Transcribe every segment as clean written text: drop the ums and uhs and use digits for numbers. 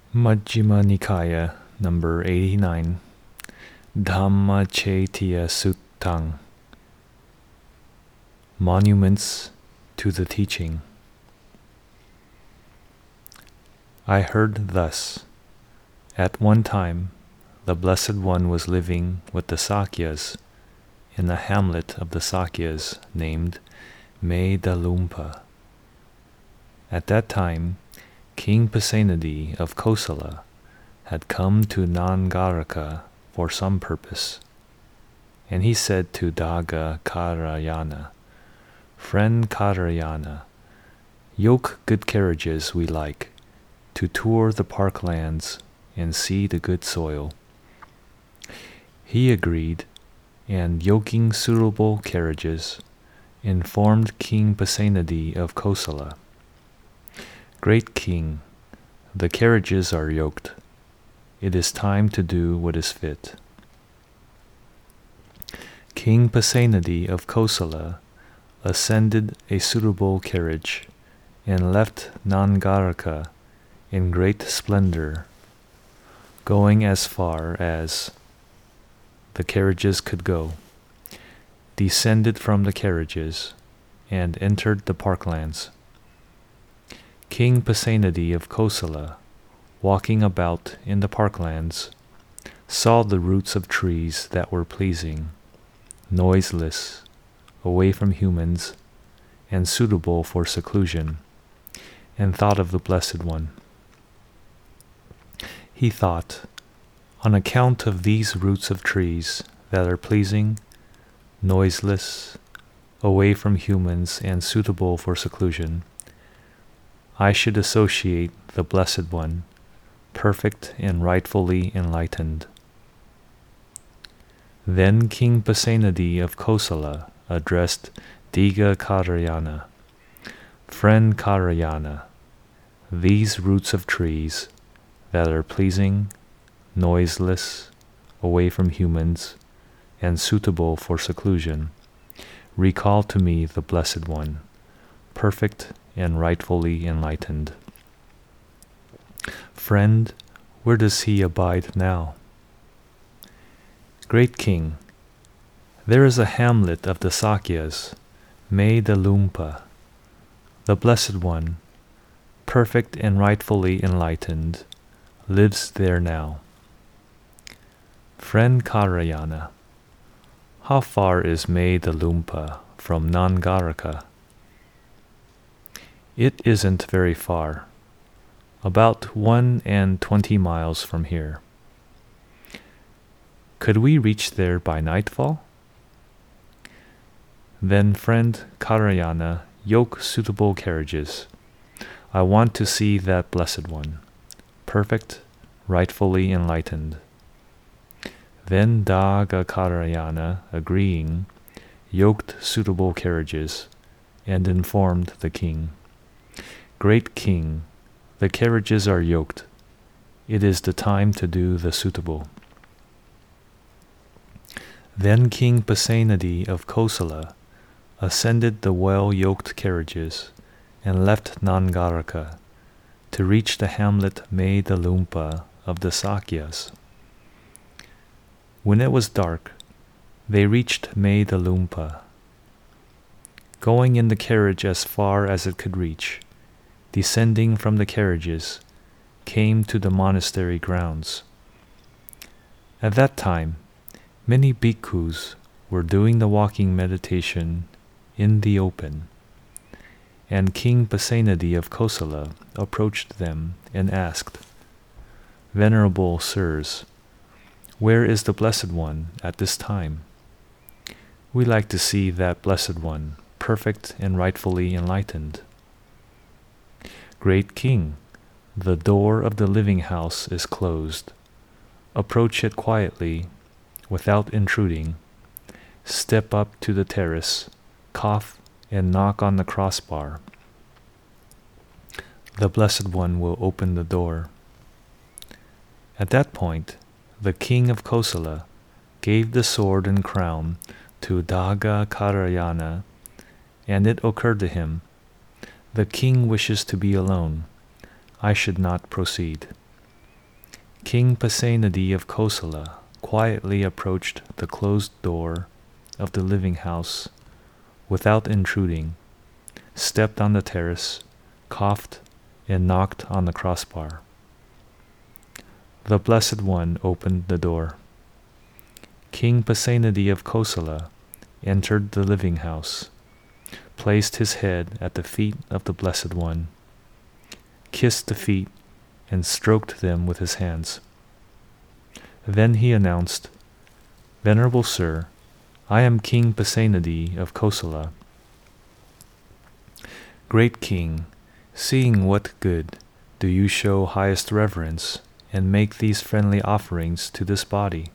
Majjhima Nikaya, number 89, Dhammacettiya Suttang, Monuments to the Teaching. I heard thus. At one time, the Blessed One was living with the Sakyas in the hamlet of the Sakyas named Medalumpa. At that time, King Pasenadi of Kosala had come to Nangaraka for some purpose, and he said to Daga Karayana, "Friend Karayana, yoke good carriages we like, to tour the parklands and see the good soil." He agreed, and yoking suitable carriages, informed King Pasenadi of Kosala, "Great King, the carriages are yoked. It is time to do what is fit." King Pasenadi of Kosala ascended a suitable carriage and left Nangaraka in great splendor, going as far as the carriages could go, descended from the carriages, and entered the parklands. King Pasenadi of Kosala, walking about in the parklands, saw the roots of trees that were pleasing, noiseless, away from humans, and suitable for seclusion, and thought of the Blessed One. He thought, on account of these roots of trees that are pleasing, noiseless, away from humans, and suitable for seclusion, I should associate the Blessed One, perfect and rightfully enlightened. Then King Pasenadi of Kosala addressed Diga Karayana, "Friend Karayana, these roots of trees that are pleasing, noiseless, away from humans, and suitable for seclusion, recall to me the Blessed One, perfect and rightfully enlightened. Friend, where does he abide now?" "Great King, there is a hamlet of the Sakyas, Medalumpa. The Blessed One, perfect and rightfully enlightened, lives there now." "Friend Karayana, how far is Medalumpa from Nangaraka?" "It isn't very far, about 21 miles from here." "Could we reach there by nightfall?" "Then, friend Karayana, yoke suitable carriages. I want to see that Blessed One, perfect, rightfully enlightened." Then Daga Karayana, agreeing, yoked suitable carriages, and informed the king, "Great King, the carriages are yoked. It is the time to do the suitable." Then King Pasenadi of Kosala ascended the well-yoked carriages and left Nangaraka to reach the hamlet Medalumpa of the Sakyas. When it was dark, they reached Medalumpa. Going in the carriage as far as it could reach, descending from the carriages, came to the monastery grounds. At that time, many bhikkhus were doing the walking meditation in the open, and King Pasenadi of Kosala approached them and asked, "Venerable sirs, where is the Blessed One at this time? We like to see that Blessed One, perfect and rightfully enlightened." "Great King, the door of the living house is closed. Approach it quietly, without intruding. Step up to the terrace, cough, and knock on the crossbar. The Blessed One will open the door." At that point, the king of Kosala gave the sword and crown to Daga Karayana, and it occurred to him, "The king wishes to be alone. I should not proceed." King Pasenadi of Kosala quietly approached the closed door of the living house without intruding, stepped on the terrace, coughed, and knocked on the crossbar. The Blessed One opened the door. King Pasenadi of Kosala entered the living house, placed his head at the feet of the Blessed One, kissed the feet, and stroked them with his hands. Then he announced, "Venerable Sir, I am King Pasenadi of Kosala. Great King, seeing what good do you show highest reverence and make these friendly offerings to this body?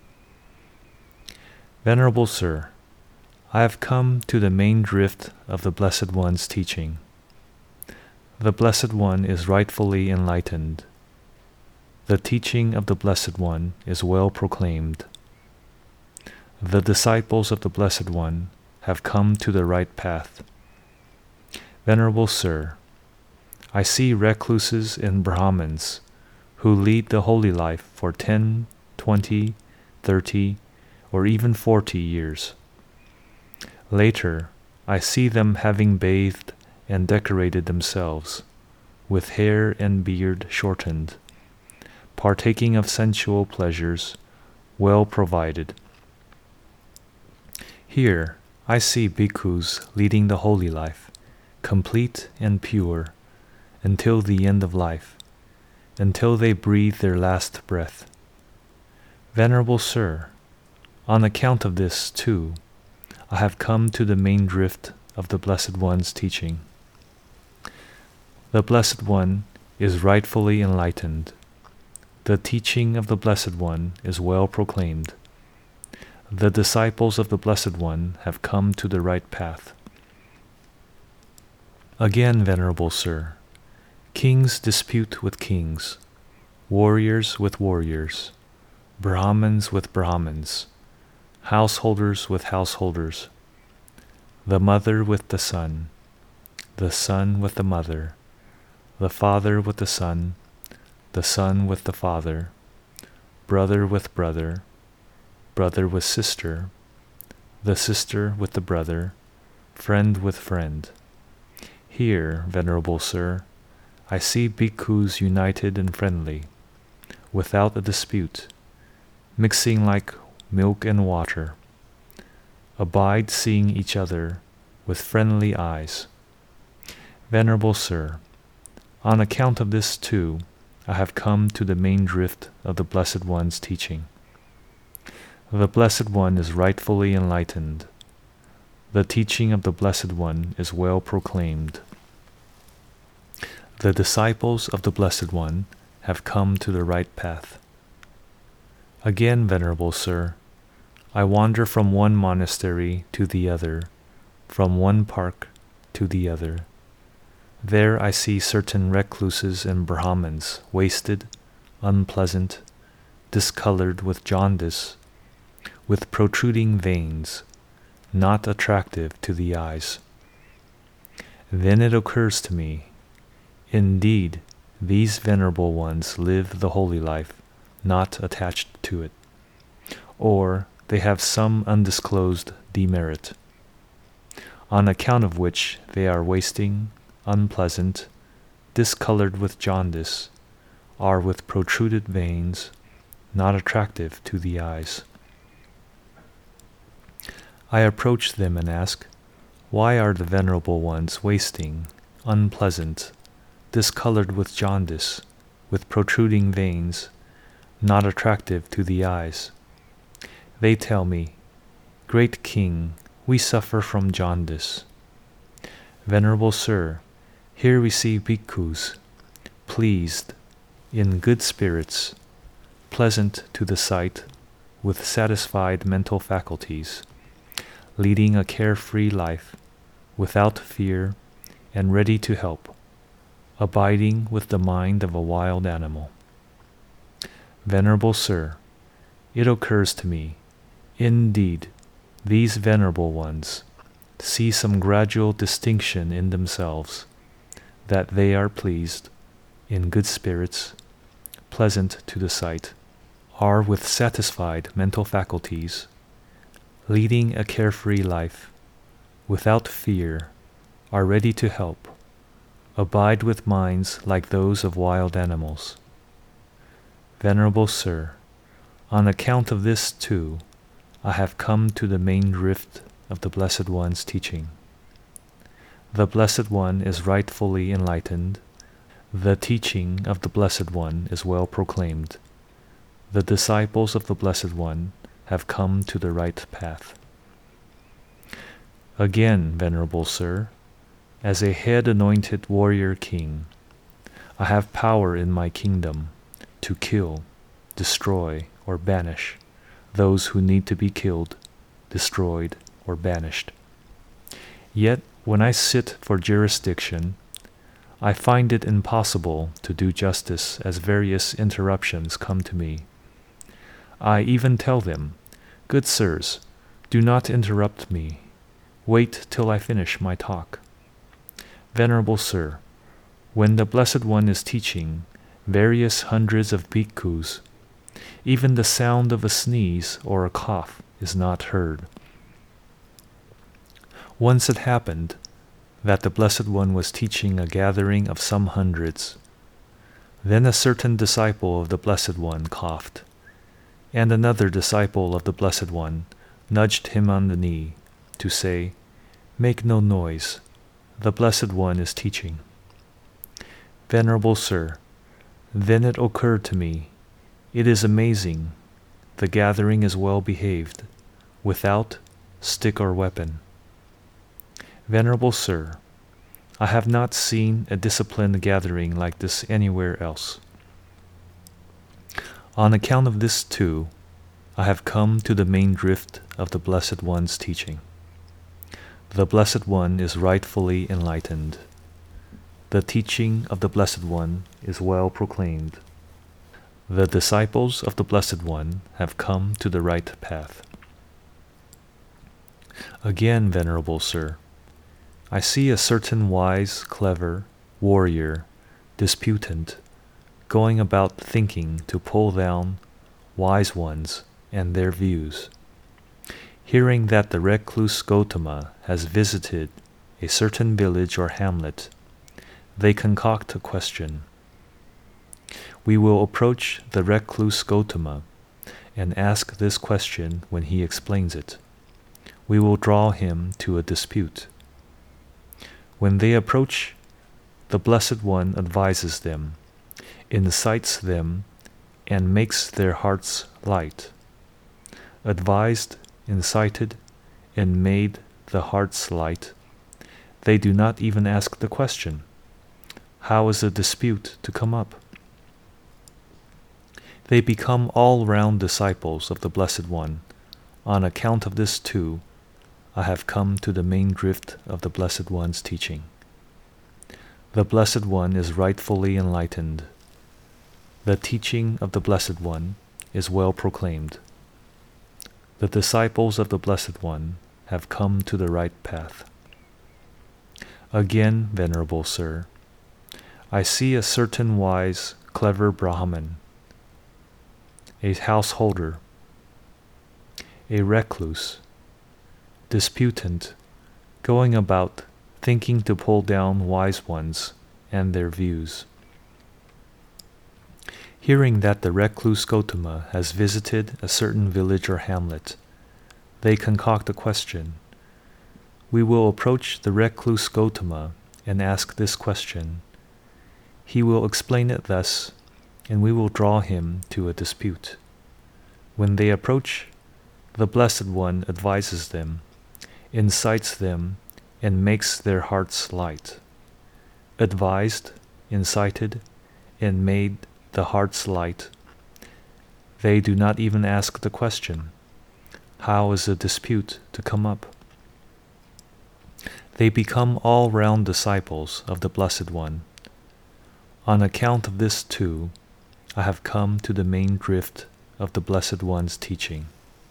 Venerable Sir, I have come to the main drift of the Blessed One's teaching. The Blessed One is rightfully enlightened. The teaching of the Blessed One is well proclaimed. The disciples of the Blessed One have come to the right path. Venerable Sir, I see recluses and Brahmins who lead the holy life for 10, 20, 30, or even 40 years. Later, I see them having bathed and decorated themselves, with hair and beard shortened, partaking of sensual pleasures, well provided. Here, I see bhikkhus leading the holy life, complete and pure, until the end of life, until they breathe their last breath. Venerable Sir, on account of this, too, I have come to the main drift of the Blessed One's teaching. The Blessed One is rightfully enlightened. The teaching of the Blessed One is well proclaimed. The disciples of the Blessed One have come to the right path. Again, Venerable Sir, kings dispute with kings, warriors with warriors, Brahmins with Brahmins, householders with householders, the mother with the son with the mother, the father with the son with the father, brother with brother, brother with sister, the sister with the brother, friend with friend. Here, Venerable Sir, I see bhikkhus united and friendly, without a dispute, mixing like milk and water, abide seeing each other with friendly eyes. Venerable Sir, on account of this too, I have come to the main drift of the Blessed One's teaching. The Blessed One is rightfully enlightened. The teaching of the Blessed One is well proclaimed. The disciples of the Blessed One have come to the right path. Again, Venerable Sir, I wander from one monastery to the other, from one park to the other. There I see certain recluses and Brahmins, wasted, unpleasant, discolored with jaundice, with protruding veins, not attractive to the eyes. Then it occurs to me, indeed, these venerable ones live the holy life, not attached to it, or they have some undisclosed demerit, on account of which they are wasting, unpleasant, discolored with jaundice, are with protruded veins, not attractive to the eyes. I approach them and ask, why are the venerable ones wasting, unpleasant, discolored with jaundice, with protruding veins, not attractive to the eyes? They tell me, Great King, we suffer from jaundice. Venerable Sir, here we see bhikkhus, pleased, in good spirits, pleasant to the sight, with satisfied mental faculties, leading a carefree life, without fear, and ready to help, abiding with the mind of a wild animal. Venerable Sir, it occurs to me, indeed, these venerable ones see some gradual distinction in themselves, that they are pleased, in good spirits, pleasant to the sight, are with satisfied mental faculties, leading a carefree life, without fear, are ready to help, abide with minds like those of wild animals. Venerable Sir, on account of this too, I have come to the main drift of the Blessed One's teaching. The Blessed One is rightfully enlightened. The teaching of the Blessed One is well proclaimed. The disciples of the Blessed One have come to the right path. Again, Venerable Sir, as a head-anointed warrior king, I have power in my kingdom to kill, destroy, or banish those who need to be killed, destroyed, or banished. Yet, when I sit for jurisdiction, I find it impossible to do justice as various interruptions come to me. I even tell them, "Good sirs, do not interrupt me. Wait till I finish my talk." Venerable Sir, when the Blessed One is teaching various hundreds of bhikkhus, even the sound of a sneeze or a cough is not heard. Once it happened that the Blessed One was teaching a gathering of some hundreds. Then a certain disciple of the Blessed One coughed, and another disciple of the Blessed One nudged him on the knee to say, "Make no noise, the Blessed One is teaching." Venerable Sir, then it occurred to me, it is amazing, the gathering is well behaved, without stick or weapon. Venerable Sir, I have not seen a disciplined gathering like this anywhere else. On account of this too, I have come to the main drift of the Blessed One's teaching. The Blessed One is rightfully enlightened. The teaching of the Blessed One is well proclaimed. The disciples of the Blessed One have come to the right path. Again, Venerable Sir, I see a certain wise, clever, warrior, disputant, going about thinking to pull down wise ones and their views. Hearing that the recluse Gotama has visited a certain village or hamlet, they concoct a question. We will approach the recluse Gotama and ask this question when he explains it. We will draw him to a dispute. When they approach, the Blessed One advises them, incites them, and makes their hearts light. Advised, incited, and made the hearts light, they do not even ask the question, "How is a dispute to come up?" They become all-round disciples of the Blessed One. On account of this too, I have come to the main drift of the Blessed One's teaching. The Blessed One is rightfully enlightened. The teaching of the Blessed One is well proclaimed. The disciples of the Blessed One have come to the right path. Again, Venerable Sir, I see a certain wise, clever Brahmin, a householder, a recluse, disputant, going about thinking to pull down wise ones and their views. Hearing that the recluse Gotama has visited a certain village or hamlet, they concoct a question. We will approach the recluse Gotama and ask this question. He will explain it thus, and we will draw him to a dispute. When they approach, the Blessed One advises them, incites them, and makes their hearts light. Advised, incited, and made the hearts light, they do not even ask the question, "How is a dispute to come up?" They become all-round disciples of the Blessed One. On account of this too, I have come to the main drift of the Blessed One's teaching.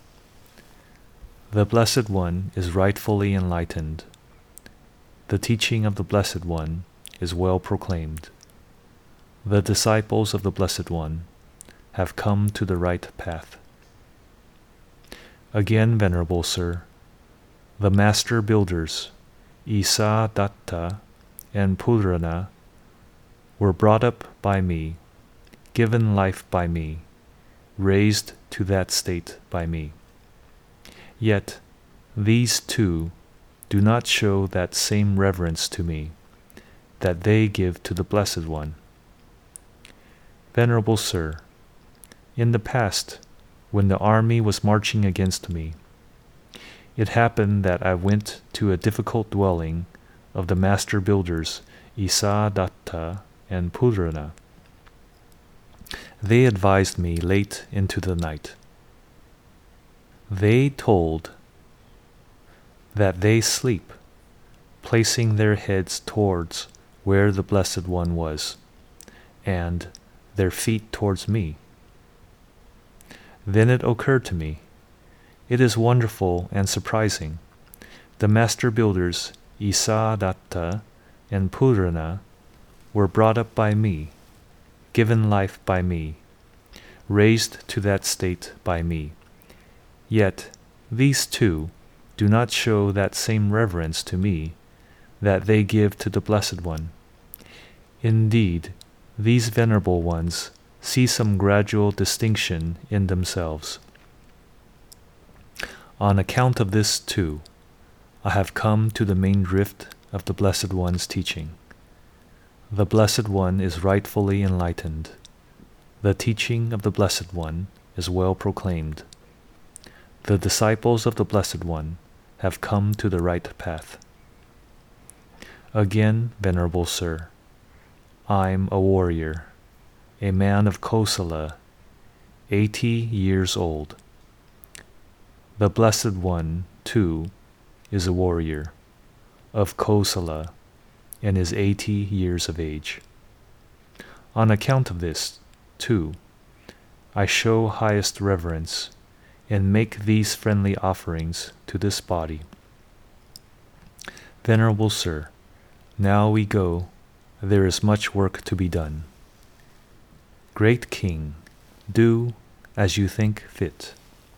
The Blessed One is rightfully enlightened. The teaching of the Blessed One is well proclaimed. the disciples of the Blessed One, have come to the right path. Again, Venerable Sir, the master builders, Isa Datta and Purana, were brought up by me, given life by me, raised to that state by me. Yet these two do not show that same reverence to me that they give to the Blessed One. Venerable Sir, in the past, when the army was marching against me, it happened that I went to a difficult dwelling of the master builders Isa Datta and Purana. They advised me late into the night. They told that they sleep, placing their heads towards where the Blessed One was, and their feet towards me. Then it occurred to me, it is wonderful and surprising. The master builders Isa Datta and Purana were brought up by me, given life by me, raised to that state by me. Yet these two do not show that same reverence to me that they give to the Blessed One. Indeed, these venerable ones see some gradual distinction in themselves. On account of this, too, I have come to the main drift of the Blessed One's teaching. The Blessed One is rightfully enlightened. The teaching of the Blessed One is well proclaimed. The disciples of the Blessed One have come to the right path. Again, Venerable Sir, I'm a warrior, a man of Kosala, 80 years old. The Blessed One, too, is a warrior, of Kosala, and is 80 years of age. On account of this, too, I show highest reverence and make these friendly offerings to this body. Venerable Sir, now we go, there is much work to be done. Great King, do as you think fit.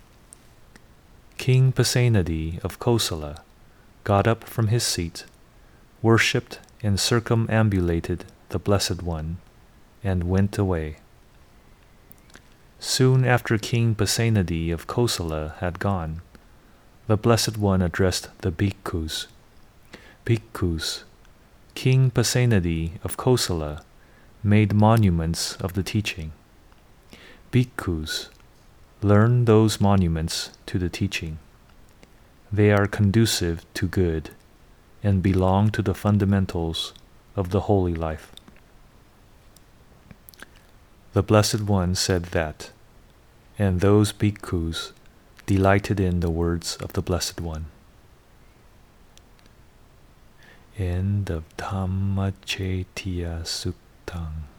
King Pasenadi of Kosala got up from his seat, worshipped and circumambulated the Blessed One, and went away. Soon after King Pasenadi of Kosala had gone, the Blessed One addressed the bhikkhus. Bhikkhus, King Pasenadi of Kosala made monuments of the teaching. Bhikkhus, learn those monuments to the teaching. They are conducive to good and belong to the fundamentals of the holy life. The Blessed One said that, and those bhikkhus delighted in the words of the Blessed One. End of Dhammacetya Suttam.